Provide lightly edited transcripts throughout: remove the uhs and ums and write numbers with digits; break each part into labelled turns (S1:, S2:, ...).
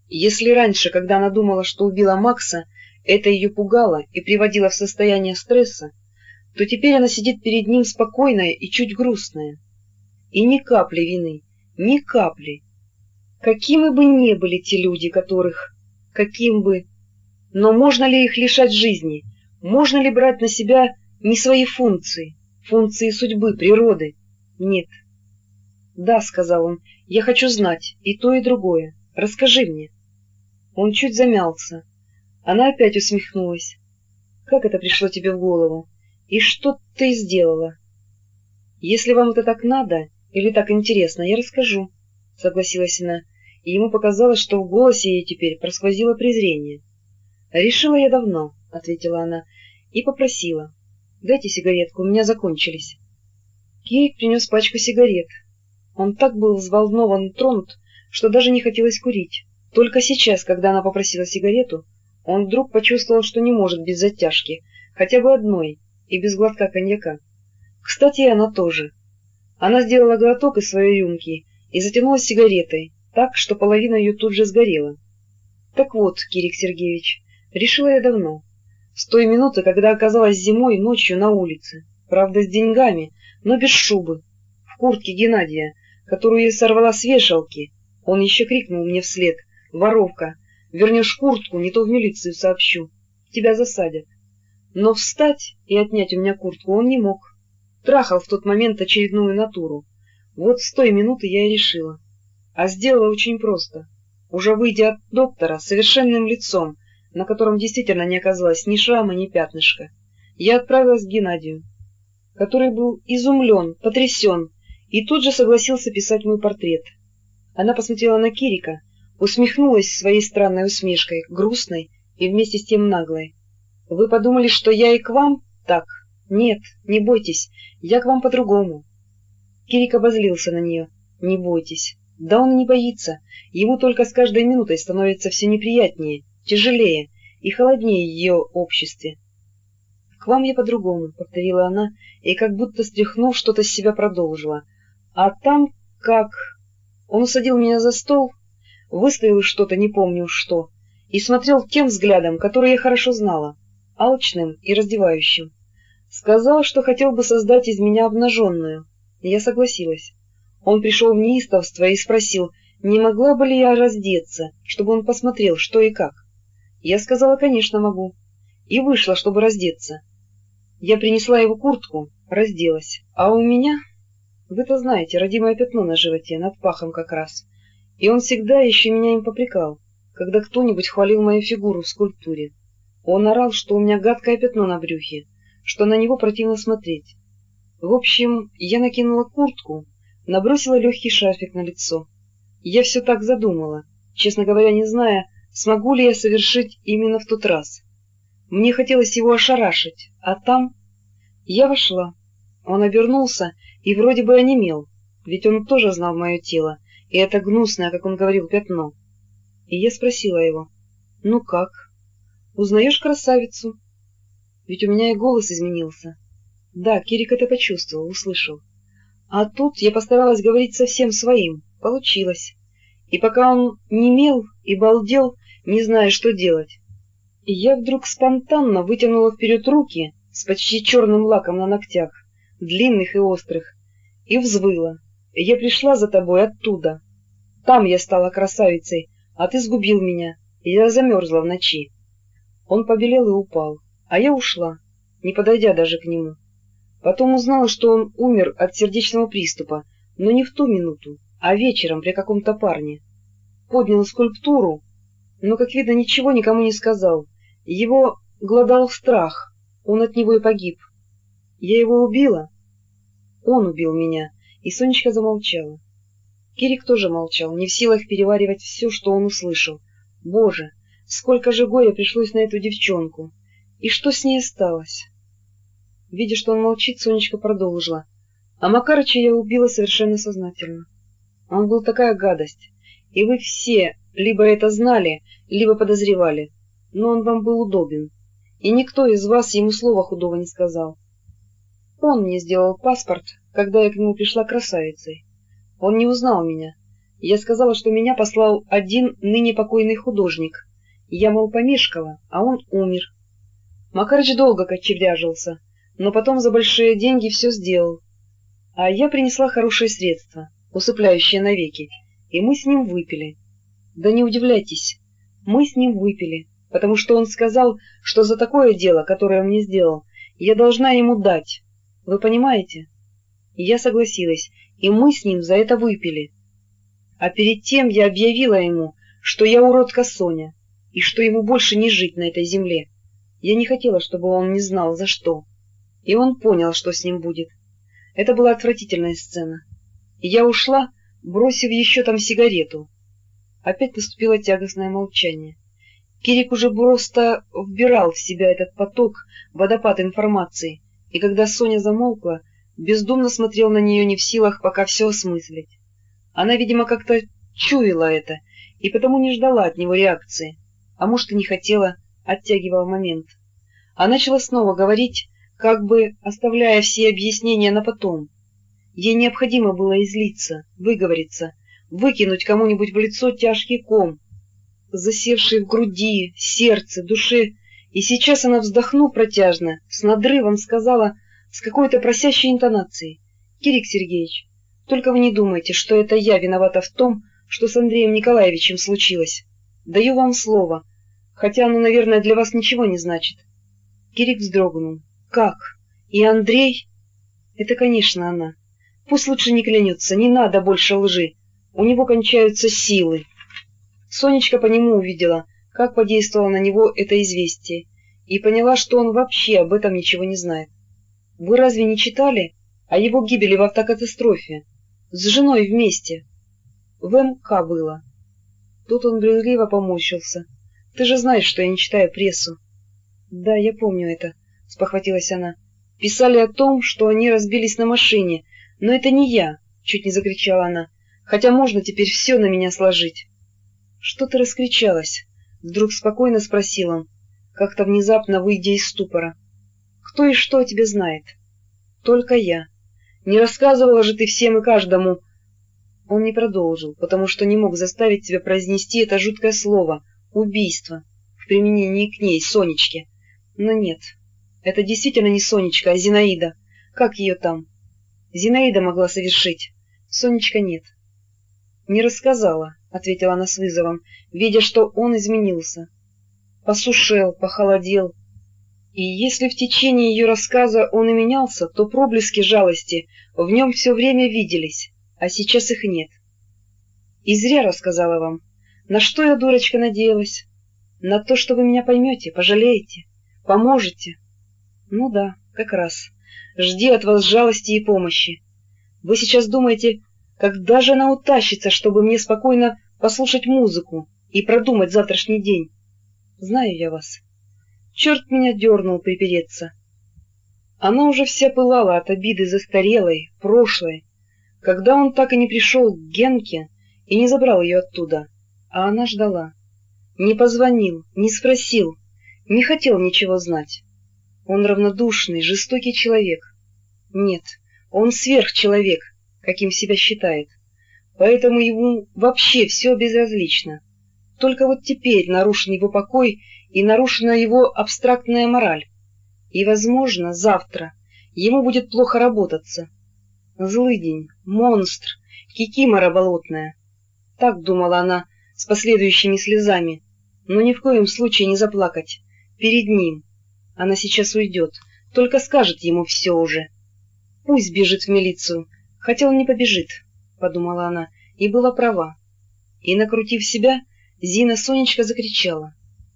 S1: Если раньше, когда она думала, что убила Макса, это ее пугало и приводило в состояние стресса, то теперь она сидит перед ним спокойная и чуть грустная. И ни капли вины, ни капли. Какими бы ни были те люди, которых... Каким бы... Но можно ли их лишать жизни? Можно ли брать на себя не свои функции, функции судьбы, природы? Нет. «Да», — сказал он, — «я хочу знать и то, и другое. Расскажи мне». Он чуть замялся. Она опять усмехнулась. «Как это пришло тебе в голову? И что ты сделала?» «Если вам это так надо или так интересно, я расскажу», — согласилась она, и ему показалось, что в голосе ей теперь просквозило презрение. «Решила я давно», — ответила она, и попросила. «Дайте сигаретку, у меня закончились». Кирик принес пачку сигарет. Он так был взволнован и тронут, что даже не хотелось курить. Только сейчас, когда она попросила сигарету, он вдруг почувствовал, что не может без затяжки, хотя бы одной, и без глотка коньяка. Кстати, и она тоже. Она сделала глоток из своей рюмки и затянулась сигаретой, так, что половина ее тут же сгорела. «Так вот, Кирик Сергеевич, решила я давно. С той минуты, когда оказалась зимой ночью на улице, правда с деньгами, но без шубы, в куртке Геннадия, которую я сорвала с вешалки. Он еще крикнул мне вслед: «Воровка! Вернешь куртку, не то в милицию сообщу. Тебя засадят». Но встать и отнять у меня куртку он не мог. Трахал в тот момент очередную натуру. Вот с той минуты я и решила. А сделала очень просто. Уже выйдя от доктора, совершенным лицом, на котором действительно не оказалось ни шрама, ни пятнышка, я отправилась к Геннадию, который был изумлен, потрясен, и тут же согласился писать мой портрет. Она посмотрела на Кирика, усмехнулась своей странной усмешкой, грустной и вместе с тем наглой. «Вы подумали, что я и к вам? Так. Нет, не бойтесь, я к вам по-другому». Кирик обозлился на нее. «Не бойтесь». Да он не боится, ему только с каждой минутой становится все неприятнее, тяжелее и холоднее ее обществе. «К вам я по-другому», — повторила она, и как будто стряхнув, что-то с себя продолжила. «А там как...» Он усадил меня за стол, выставил что-то, не помню что, и смотрел тем взглядом, который я хорошо знала, алчным и раздевающим. Сказал, что хотел бы создать из меня обнаженную. Я согласилась. Он пришел в неистовство и спросил, не могла бы ли я раздеться, чтобы он посмотрел, что и как. Я сказала, конечно, могу, и вышла, чтобы раздеться. Я принесла его куртку, разделась, а у меня, вы-то знаете, родимое пятно на животе, над пахом как раз, и он всегда еще меня им попрекал, когда кто-нибудь хвалил мою фигуру в скульптуре. Он орал, что у меня гадкое пятно на брюхе, что на него противно смотреть. В общем, я накинула куртку, набросила легкий шарфик на лицо. Я все так задумала, честно говоря, не зная, смогу ли я совершить именно в тот раз. Мне хотелось его ошарашить, а там... Я вошла. Он обернулся и вроде бы онемел, ведь он тоже знал мое тело, и это гнусное, как он говорил, пятно. И я спросила его: «Ну как? Узнаешь красавицу?» Ведь у меня и голос изменился. Да, Кирик это почувствовал, услышал. А тут я постаралась говорить совсем своим. Получилось. И пока он немел и балдел, не зная, что делать, я вдруг спонтанно вытянула вперед руки с почти черным лаком на ногтях, длинных и острых, и взвыла. «Я пришла за тобой оттуда. Там я стала красавицей, а ты сгубил меня, и я замерзла в ночи». Он побелел и упал, а я ушла, не подойдя даже к нему. Потом узнала, что он умер от сердечного приступа, но не в ту минуту, а вечером при каком-то парне. Поднял скульптуру, но, как видно, ничего никому не сказал. Его глодал страх, он от него и погиб. Я его убила, он убил меня, и Сонечка замолчала. Кирик тоже молчал, не в силах переваривать все, что он услышал. Боже, сколько же горя пришлось на эту девчонку! И что с ней осталось? Видя, что он молчит, Сонечка продолжила. А Макарыча я убила совершенно сознательно. Он был такая гадость, и вы все либо это знали, либо подозревали, но он вам был удобен, и никто из вас ему слова худого не сказал. Он мне сделал паспорт, когда я к нему пришла красавицей. Он не узнал меня. Я сказала, что меня послал один ныне покойный художник. Я, мол, помешкала, а он умер. Макарыч долго кочевряжился, но потом за большие деньги все сделал. А я принесла хорошее средство, усыпляющее навеки, и мы с ним выпили. Да не удивляйтесь, мы с ним выпили, потому что он сказал, что за такое дело, которое он мне сделал, я должна ему дать. Вы понимаете? И я согласилась, и мы с ним за это выпили. А перед тем я объявила ему, что я уродка Соня, и что ему больше не жить на этой земле. Я не хотела, чтобы он не знал, за что. И он понял, что с ним будет. Это была отвратительная сцена. И я ушла, бросив еще там сигарету. Опять наступило тягостное молчание. Кирик уже просто вбирал в себя этот поток, водопад информации, и когда Соня замолкла, бездумно смотрел на нее, не в силах пока все осмыслить. Она, видимо, как-то чуяла это, и потому не ждала от него реакции, а может и не хотела, оттягивала момент. А начала снова говорить, как бы оставляя все объяснения на потом. Ей необходимо было излиться, выговориться, выкинуть кому-нибудь в лицо тяжкий ком, засевший в груди, сердце, душе, и сейчас она, вздохнув протяжно, с надрывом сказала с какой-то просящей интонацией: «Кирик Сергеевич, только вы не думайте, что это я виновата в том, что с Андреем Николаевичем случилось. Даю вам слово, хотя оно, наверное, для вас ничего не значит». Кирик вздрогнул. «Как? И Андрей?» «Это, конечно, она. Пусть лучше не клянется, не надо больше лжи. У него кончаются силы». Сонечка по нему увидела, как подействовало на него это известие, и поняла, что он вообще об этом ничего не знает. «Вы разве не читали о его гибели в автокатастрофе? С женой вместе. В МК было». Тут он брезгливо поморщился. «Ты же знаешь, что я не читаю прессу». «Да, я помню это», — спохватилась она. «Писали о том, что они разбились на машине, но это не я», — чуть не закричала она, «хотя можно теперь все на меня сложить». «Что ты раскричалась?» — вдруг спокойно спросил он, как-то внезапно выйдя из ступора. «Кто и что о тебе знает?» «Только я. Не рассказывала же ты всем и каждому...» Он не продолжил, потому что не мог заставить себя произнести это жуткое слово «убийство» в применении к ней, Сонечке. Но нет, это действительно не Сонечка, а Зинаида. Как ее там? Зинаида могла совершить. Сонечка нет. «Не рассказала», — ответила она с вызовом, видя, что он изменился. Посушел, похолодел. И если в течение ее рассказа он и менялся, то проблески жалости в нем все время виделись, а сейчас их нет. «И зря рассказала вам. На что я, дурочка, надеялась? На то, что вы меня поймете, пожалеете, поможете?» «Ну да, как раз. Жди от вас жалости и помощи. Вы сейчас думаете, когда же она утащится, чтобы мне спокойно послушать музыку и продумать завтрашний день? Знаю я вас. Черт меня дернул припереться». Она уже вся пылала от обиды застарелой, прошлой, когда он так и не пришел к Генке и не забрал ее оттуда, а она ждала. Не позвонил, не спросил, не хотел ничего знать. Он равнодушный, жестокий человек. Нет, он сверхчеловек, каким себя считает, поэтому ему вообще все безразлично. Только вот теперь нарушен его покой и нарушена его абстрактная мораль. И, возможно, завтра ему будет плохо работаться. Злыдень, монстр, кикимора болотная. Так думала она с последующими слезами, но ни в коем случае не заплакать перед ним. Она сейчас уйдет, только скажет ему все уже. Пусть бежит в милицию, хотя он не побежит, подумала она, и была права. И, накрутив себя, Зина Сонечка закричала: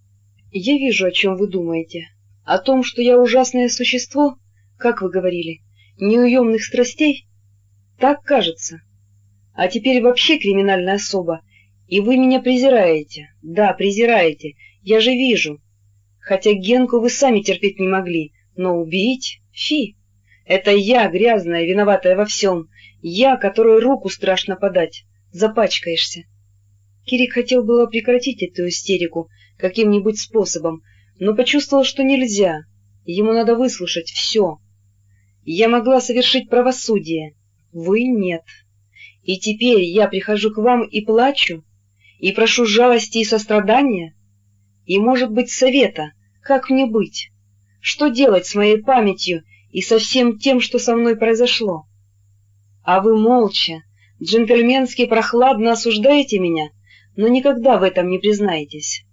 S1: «Я вижу, о чем вы думаете. О том, что я ужасное существо, как вы говорили, неуемных страстей? Так кажется. А теперь вообще криминальная особа, и вы меня презираете. Да, презираете, я же вижу. Хотя Генку вы сами терпеть не могли, но убить? Фи! Это я, грязная, виноватая во всем. Я, которой руку страшно подать. Запачкаешься». Кирик хотел было прекратить эту истерику каким-нибудь способом, но почувствовал, что нельзя. Ему надо выслушать все. «Я могла совершить правосудие. Вы нет. И теперь я прихожу к вам и плачу, и прошу жалости и сострадания, и, может быть, совета, как мне быть, что делать с моей памятью и со всем тем, что со мной произошло. А вы молча, джентльменски прохладно осуждаете меня, но никогда в этом не признаетесь.